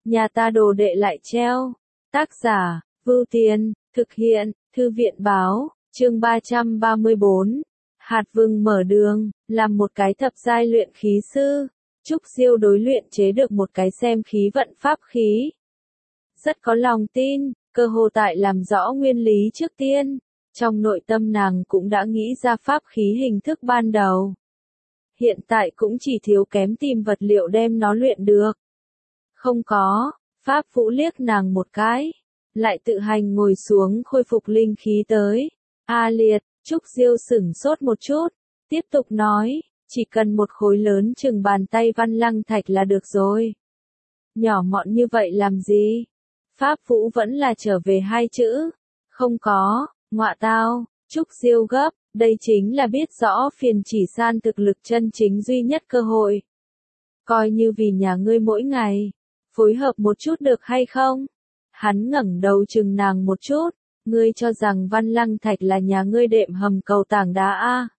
nhà ta đồ đệ lại treo. Tác giả, Vưu Tiên, thực hiện, Thư viện báo, chương 334. Hạt vừng mở đường, làm một cái thập giai luyện khí sư. Trúc Diêu đối luyện chế được một cái xem khí vận pháp khí. Rất có lòng tin, cơ hồ tại làm rõ nguyên lý trước tiên. Trong nội tâm nàng cũng đã nghĩ ra pháp khí hình thức ban đầu. Hiện tại cũng chỉ thiếu kém tìm vật liệu đem nó luyện được. Không có, Pháp Vũ liếc nàng một cái, lại tự hành ngồi xuống khôi phục linh khí tới. A liệt, Trúc Diêu sửng sốt một chút, tiếp tục nói, chỉ cần một khối lớn chừng bàn tay văn lăng thạch là được rồi. Nhỏ mọn như vậy làm gì? Pháp Vũ vẫn là trở về hai chữ. Không có, ngọa tao, Trúc Diêu gấp, đây chính là biết rõ phiền chỉ san thực lực chân chính duy nhất cơ hội. Coi như vì nhà ngươi mỗi ngày, phối hợp một chút được hay không? Hắn ngẩng đầu chừng nàng một chút, ngươi cho rằng văn lăng thạch là nhà ngươi đệm hầm cầu tảng đá a?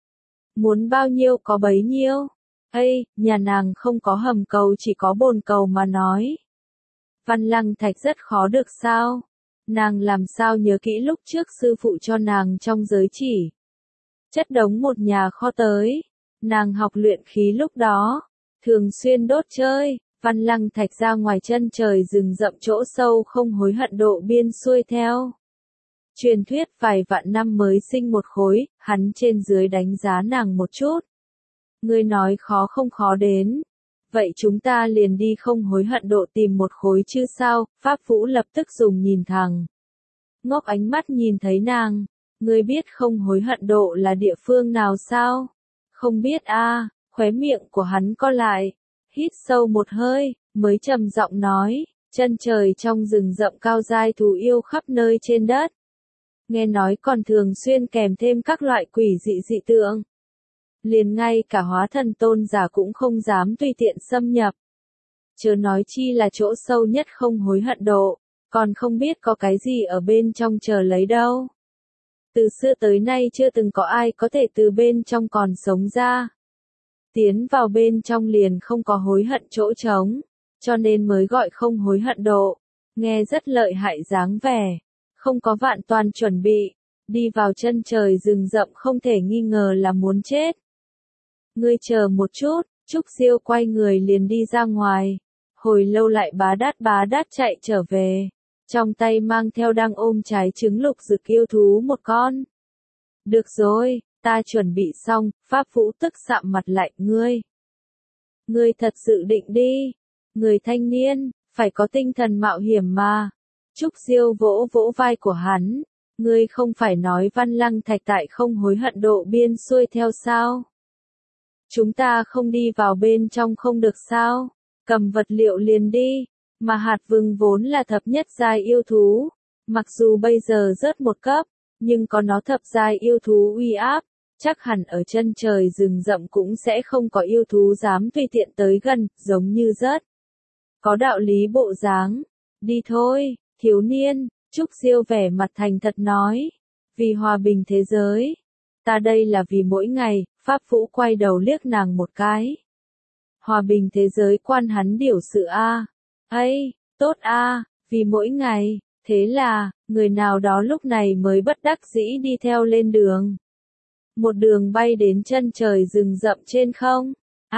Muốn bao nhiêu có bấy nhiêu? Ây, nhà nàng không có hầm cầu chỉ có bồn cầu mà nói. Văn lăng thạch rất khó được sao? Nàng làm sao nhớ kỹ lúc trước sư phụ cho nàng trong giới chỉ. Chất đống một nhà kho tới. Nàng học luyện khí lúc đó. Thường xuyên đốt chơi. Văn lăng thạch ra ngoài chân trời rừng rậm chỗ sâu không hối hận độ biên xuôi theo. Truyền thuyết vài vạn năm mới sinh một khối. Hắn trên dưới đánh giá nàng một chút. Ngươi nói khó không khó đến. Vậy chúng ta liền đi không hối hận độ tìm một khối chứ sao? Pháp Vũ lập tức dùng nhìn thẳng. Ngốc ánh mắt nhìn thấy nàng. Ngươi biết không hối hận độ là địa phương nào sao? Không biết a. Khóe miệng của hắn co lại. Hít sâu một hơi, mới trầm giọng nói. Chân trời trong rừng rậm cao giai thú yêu khắp nơi trên đất. Nghe nói còn thường xuyên kèm thêm các loại quỷ dị tượng. Liền ngay cả hóa thần tôn giả cũng không dám tùy tiện xâm nhập. Chớ nói chi là chỗ sâu nhất không hối hận độ, còn không biết có cái gì ở bên trong chờ lấy đâu. Từ xưa tới nay chưa từng có ai có thể từ bên trong còn sống ra. Tiến vào bên trong liền không có hối hận chỗ trống, cho nên mới gọi không hối hận độ. Nghe rất lợi hại dáng vẻ, không có vạn toàn chuẩn bị, đi vào chân trời rừng rậm không thể nghi ngờ là muốn chết. Ngươi chờ một chút, Trúc Diêu quay người liền đi ra ngoài, hồi lâu lại bá đát chạy trở về, trong tay mang theo đang ôm trái trứng lục dực yêu thú một con. Được rồi, ta chuẩn bị xong, Pháp Vũ tức sạm mặt lại, ngươi thật sự định đi, người thanh niên, phải có tinh thần mạo hiểm mà. Trúc Diêu vỗ vỗ vai của hắn, ngươi không phải nói văn lăng thạch tại không hối hận độ biên xuôi theo sao? Chúng ta không đi vào bên trong không được sao? Cầm vật liệu liền đi, mà hạt vừng vốn là thập nhất giai yêu thú, mặc dù bây giờ rớt một cấp, nhưng có nó thập giai yêu thú uy áp, chắc hẳn ở chân trời rừng rậm cũng sẽ không có yêu thú dám tùy tiện tới gần, giống như rớt. Có đạo lý bộ dáng, đi thôi, thiếu niên, Trúc Diêu vẻ mặt thành thật nói, vì hòa bình thế giới, ta đây là vì mỗi ngày. Pháp Vũ quay đầu liếc nàng một cái. Hòa bình thế giới quan hắn điều sự a. Ây, tốt a, vì mỗi ngày, thế là, người nào đó lúc này mới bất đắc dĩ đi theo lên đường. Một đường bay đến chân trời rừng rậm trên không.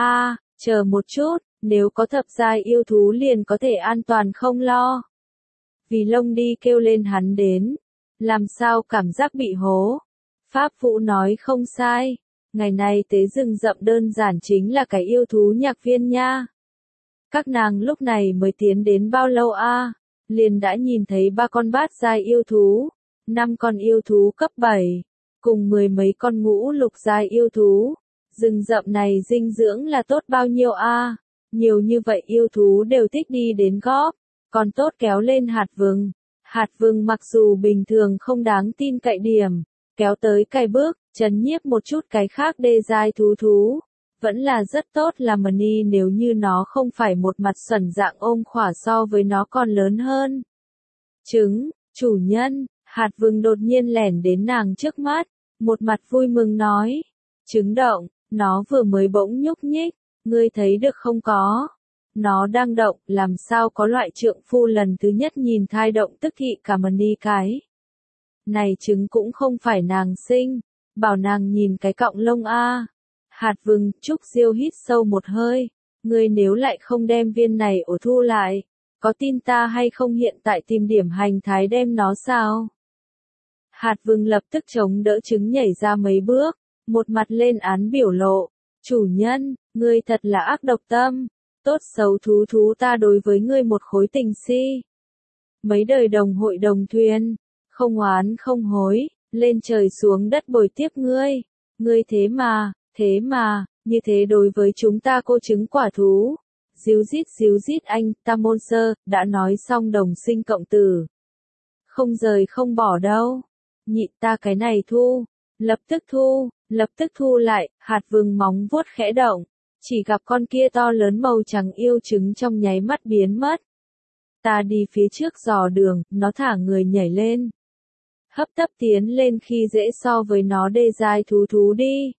Chờ một chút, nếu có thập giai yêu thú liền có thể an toàn không lo. Vì lông đi kêu lên hắn đến. Làm sao cảm giác bị hố. Pháp Vũ nói không sai. Ngày nay tế rừng rậm đơn giản chính là cái yêu thú nhạc viên nha. Các nàng lúc này mới tiến đến bao lâu a? Liền đã nhìn thấy 3 con bát giai yêu thú, 5 con yêu thú cấp 7, cùng 10 mấy con ngũ lục giai yêu thú. Rừng rậm này dinh dưỡng là tốt bao nhiêu a? Nhiều như vậy yêu thú đều thích đi đến góp, còn tốt kéo lên hạt vừng. Hạt vừng mặc dù bình thường không đáng tin cậy điểm, kéo tới cày bước, trấn nhiếp một chút cái khác đê giai thú, vẫn là rất tốt là money nếu như nó không phải một mặt xuẩn dạng ôm khỏa so với nó còn lớn hơn. Trứng, chủ nhân, hạt vừng đột nhiên lẻn đến nàng trước mắt, một mặt vui mừng nói, trứng động, nó vừa mới bỗng nhúc nhích, ngươi thấy được không có? Nó đang động, làm sao có loại trượng phu lần thứ nhất nhìn thai động tức thị cả mani cái. Này trứng cũng không phải nàng sinh, bảo nàng nhìn cái cọng lông a. Hạt vừng, Trúc Diêu hít sâu một hơi, ngươi nếu lại không đem viên này ổ thu lại, có tin ta hay không hiện tại tìm điểm hành thái đem nó sao? Hạt vừng lập tức chống đỡ trứng nhảy ra mấy bước, một mặt lên án biểu lộ, chủ nhân, ngươi thật là ác độc tâm, tốt xấu thú thú ta đối với ngươi một khối tình si. Mấy đời đồng hội đồng thuyền, không oán không hối, lên trời xuống đất bồi tiếp ngươi thế mà, như thế đối với chúng ta cô trứng quả thú. Díu dít anh, ta môn sơ, đã nói xong đồng sinh cộng tử. Không rời không bỏ đâu. Nhị ta cái này thu, lập tức thu lại, hạt vừng móng vuốt khẽ động. Chỉ gặp con kia to lớn màu trắng yêu trứng trong nháy mắt biến mất. Ta đi phía trước dò đường, nó thả người nhảy lên. Hấp tấp tiến lên khi dễ so với nó đê dai thú thú đi.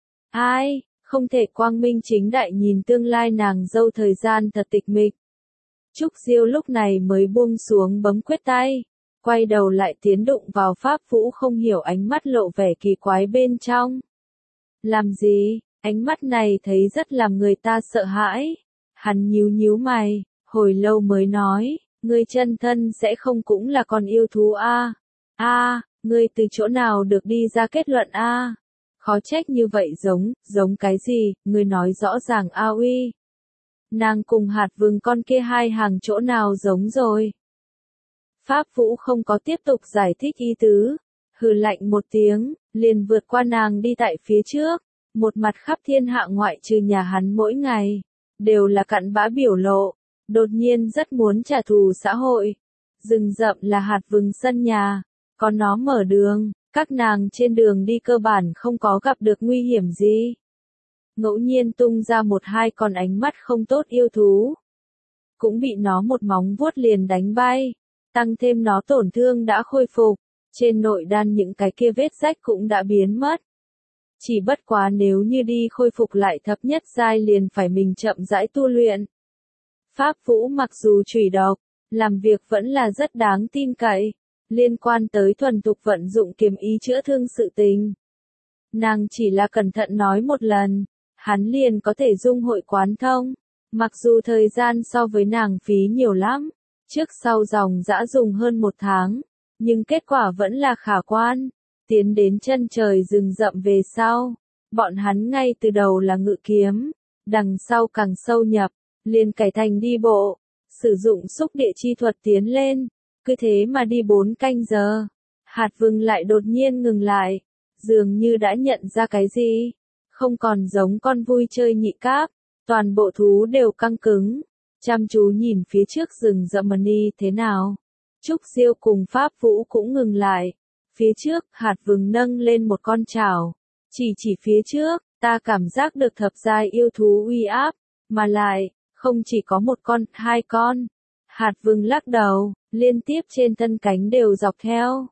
Ai, không thể quang minh chính đại nhìn tương lai nàng dâu thời gian thật tịch mịch. Trúc Diêu lúc này mới buông xuống bấm quyết tay, quay đầu lại tiến đụng vào Pháp Vũ không hiểu ánh mắt lộ vẻ kỳ quái bên trong. Làm gì, ánh mắt này thấy rất làm người ta sợ hãi. Hắn nhíu mày, hồi lâu mới nói, ngươi chân thân sẽ không cũng là con yêu thú a? Ngươi từ chỗ nào được đi ra kết luận a? Khó trách như vậy giống cái gì, ngươi nói rõ ràng a uy. Nàng cùng hạt vừng con kia hai hàng chỗ nào giống rồi. Pháp Vũ không có tiếp tục giải thích ý tứ, hừ lạnh một tiếng, liền vượt qua nàng đi tại phía trước, một mặt khắp thiên hạ ngoại trừ nhà hắn mỗi ngày, đều là cặn bã biểu lộ, đột nhiên rất muốn trả thù xã hội. Rừng rậm là hạt vừng sân nhà, có nó mở đường, các nàng trên đường đi cơ bản không có gặp được nguy hiểm gì. Ngẫu nhiên tung ra một hai con ánh mắt không tốt yêu thú, cũng bị nó một móng vuốt liền đánh bay, tăng thêm nó tổn thương đã khôi phục, trên nội đan những cái kia vết rách cũng đã biến mất. Chỉ bất quá nếu như đi khôi phục lại thấp nhất giai liền phải mình chậm rãi tu luyện. Pháp Vũ mặc dù chủy độc, làm việc vẫn là rất đáng tin cậy, liên quan tới thuần tục vận dụng kiếm ý chữa thương sự tình. Nàng chỉ là cẩn thận nói một lần, hắn liền có thể dung hội quán thông, mặc dù thời gian so với nàng phí nhiều lắm, trước sau dòng dã dùng hơn 1 tháng, nhưng kết quả vẫn là khả quan. Tiến đến chân trời rừng rậm về sau, bọn hắn ngay từ đầu là ngự kiếm, đằng sau càng sâu nhập, liền cải thành đi bộ, sử dụng xúc địa chi thuật tiến lên, cứ thế mà đi 4 canh giờ. Hạt vừng lại đột nhiên ngừng lại, dường như đã nhận ra cái gì, không còn giống con vui chơi nhị cáp, toàn bộ thú đều căng cứng, chăm chú nhìn phía trước rừng rậm mani thế nào. Trúc Diêu cùng Pháp Vũ cũng ngừng lại. Phía trước, hạt vừng nâng lên một con chảo, chỉ phía trước, ta cảm giác được thập giai yêu thú uy áp, mà lại, không chỉ có một con, 2 con. Hạt vừng lắc đầu, liên tiếp trên thân cánh đều dọc theo.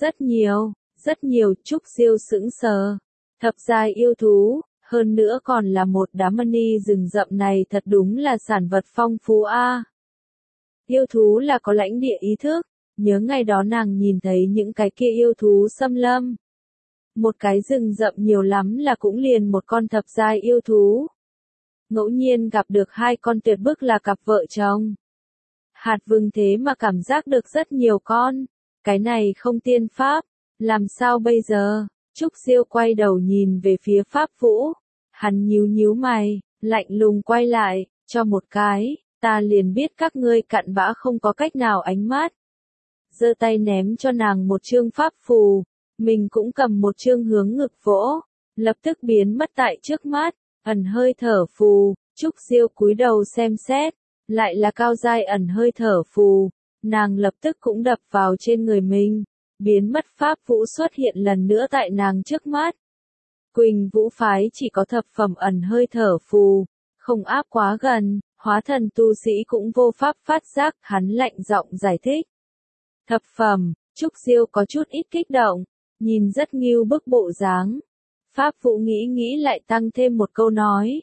Rất nhiều, Trúc Diêu sững sờ. Thập giai yêu thú, hơn nữa còn là một đám mani rừng rậm này thật đúng là sản vật phong phú a. Yêu thú là có lãnh địa ý thức. Nhớ ngày đó nàng nhìn thấy những cái kia yêu thú xâm lâm. Một cái rừng rậm nhiều lắm là cũng liền một con thập giai yêu thú. Ngẫu nhiên gặp được 2 con tuyệt bức là cặp vợ chồng. Hạt vừng thế mà cảm giác được rất nhiều con. Cái này không tiên pháp. Làm sao bây giờ? Trúc Diêu quay đầu nhìn về phía Pháp Vũ. Hắn nhíu mày, lạnh lùng quay lại, cho một cái, ta liền biết các ngươi cặn bã không có cách nào ánh mắt. Giơ tay ném cho nàng một chương pháp phù, mình cũng cầm một chương hướng ngực vỗ, lập tức biến mất tại trước mắt, ẩn hơi thở phù. Trúc Diêu cúi đầu xem xét, lại là cao giai ẩn hơi thở phù, nàng lập tức cũng đập vào trên người mình, biến mất. Pháp Vũ xuất hiện lần nữa tại nàng trước mắt. Quỳnh Vũ phái chỉ có thập phẩm ẩn hơi thở phù, không áp quá gần, hóa thần tu sĩ cũng vô pháp phát giác. Hắn lạnh giọng giải thích. Thập phẩm, Trúc Diêu có chút ít kích động, nhìn rất nghiêu bức bộ dáng. Pháp Vũ nghĩ lại tăng thêm một câu nói.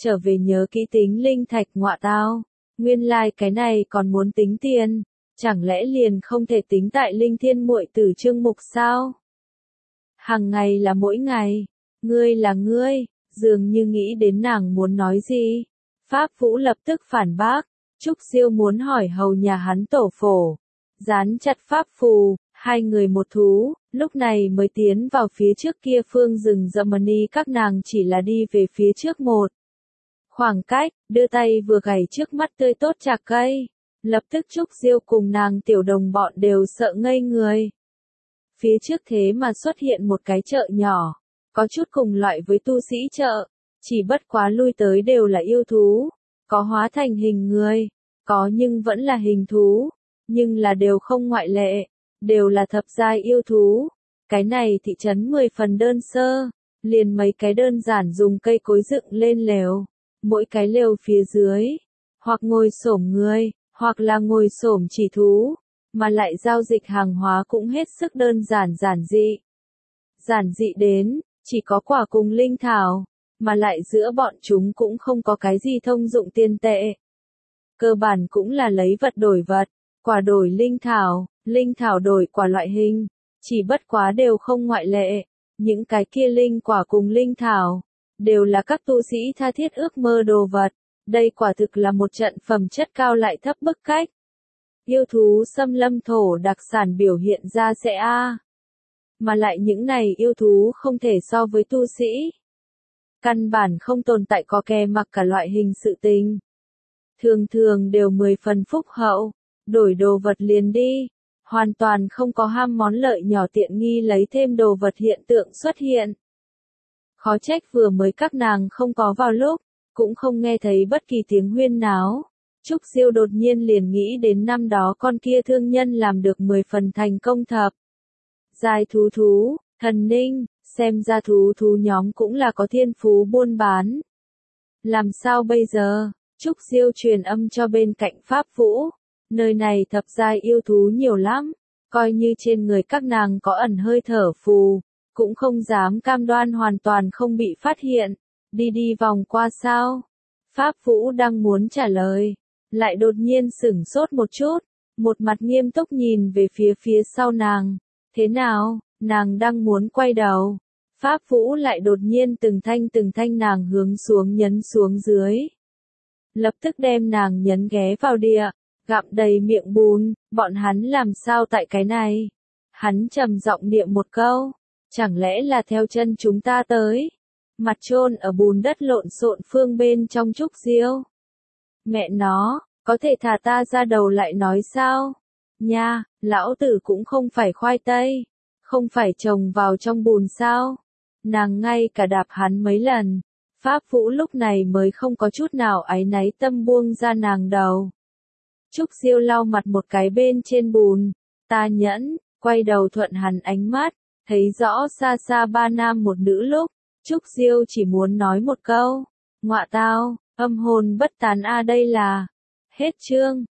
trở về nhớ kỹ tính linh thạch ngọa tao. Nguyên lai cái này còn muốn tính tiền, chẳng lẽ liền không thể tính tại linh thiên muội tử chương mục sao? Hàng ngày là mỗi ngày, ngươi là ngươi, dường như nghĩ đến nàng muốn nói gì. Pháp Vũ lập tức phản bác, Trúc Siêu muốn hỏi hầu nhà hắn tổ phổ, dán chặt pháp phù, hai người một thú, lúc này mới tiến vào phía trước kia phương rừng Germany các nàng chỉ là đi về phía trước một. Khoảng cách, đưa tay vừa gảy trước mắt tươi tốt chạc cây, lập tức Trúc Siêu cùng nàng tiểu đồng bọn đều sợ ngây người. Phía trước thế mà xuất hiện một cái chợ nhỏ, có chút cùng loại với tu sĩ chợ, chỉ bất quá lui tới đều là yêu thú, có hóa thành hình người, có nhưng vẫn là hình thú, nhưng là đều không ngoại lệ, đều là thập giai yêu thú. Cái này thị trấn 10 phần đơn sơ, liền mấy cái đơn giản dùng cây cối dựng lên lều, mỗi cái lều phía dưới, hoặc ngồi xổm người, hoặc là ngồi xổm chỉ thú, mà lại giao dịch hàng hóa cũng hết sức đơn giản giản dị. Giản dị đến, chỉ có quả cùng linh thảo, mà lại giữa bọn chúng cũng không có cái gì thông dụng tiền tệ. Cơ bản cũng là lấy vật đổi vật, quả đổi linh thảo đổi quả loại hình, chỉ bất quá đều không ngoại lệ. Những cái kia linh quả cùng linh thảo, đều là các tu sĩ tha thiết ước mơ đồ vật. Đây quả thực là một trận phẩm chất cao lại thấp bức cách. Yêu thú xâm lâm thổ đặc sản biểu hiện ra sẽ mà lại những này yêu thú không thể so với tu sĩ. Căn bản không tồn tại có kè mặc cả loại hình sự tình. Thường thường đều 10 phần phúc hậu, đổi đồ vật liền đi, hoàn toàn không có ham món lợi nhỏ tiện nghi lấy thêm đồ vật hiện tượng xuất hiện. Khó trách vừa mới các nàng không có vào lúc, cũng không nghe thấy bất kỳ tiếng huyên náo. Trúc Siêu đột nhiên liền nghĩ đến năm đó con kia thương nhân làm được 10 phần thành công thập. Giai thú, thần ninh, xem ra thú nhóm cũng là có thiên phú buôn bán. Làm sao bây giờ? Trúc Siêu truyền âm cho bên cạnh Pháp Vũ. Nơi này thập giai yêu thú nhiều lắm, coi như trên người các nàng có ẩn hơi thở phù, cũng không dám cam đoan hoàn toàn không bị phát hiện. Đi vòng qua sao? Pháp Vũ đang muốn trả lời, lại đột nhiên sửng sốt một chút, một mặt nghiêm túc nhìn về phía sau nàng. Thế nào? Nàng đang muốn quay đầu. Pháp Vũ lại đột nhiên từng thanh nàng hướng xuống nhấn xuống dưới. Lập tức đem nàng nhấn ghé vào địa, gặm đầy miệng bùn, bọn hắn làm sao tại cái này? Hắn trầm giọng niệm một câu, chẳng lẽ là theo chân chúng ta tới? Mặt chôn ở bùn đất lộn xộn phương bên trong Trúc Siêu. Mẹ nó, có thể thả ta ra đầu lại nói sao? Nha, lão tử cũng không phải khoai tây, không phải trồng vào trong bùn sao? Nàng ngay cả đạp hắn mấy lần. Pháp Vũ lúc này mới không có chút nào áy náy tâm buông ra nàng đầu. Trúc Siêu lau mặt một cái bên trên bùn, ta nhẫn, quay đầu thuận hắn ánh mắt, thấy rõ xa xa ba nam một nữ lúc, Trúc Siêu chỉ muốn nói một câu, ngọa tao, âm hồn bất tán đây là, hết chương.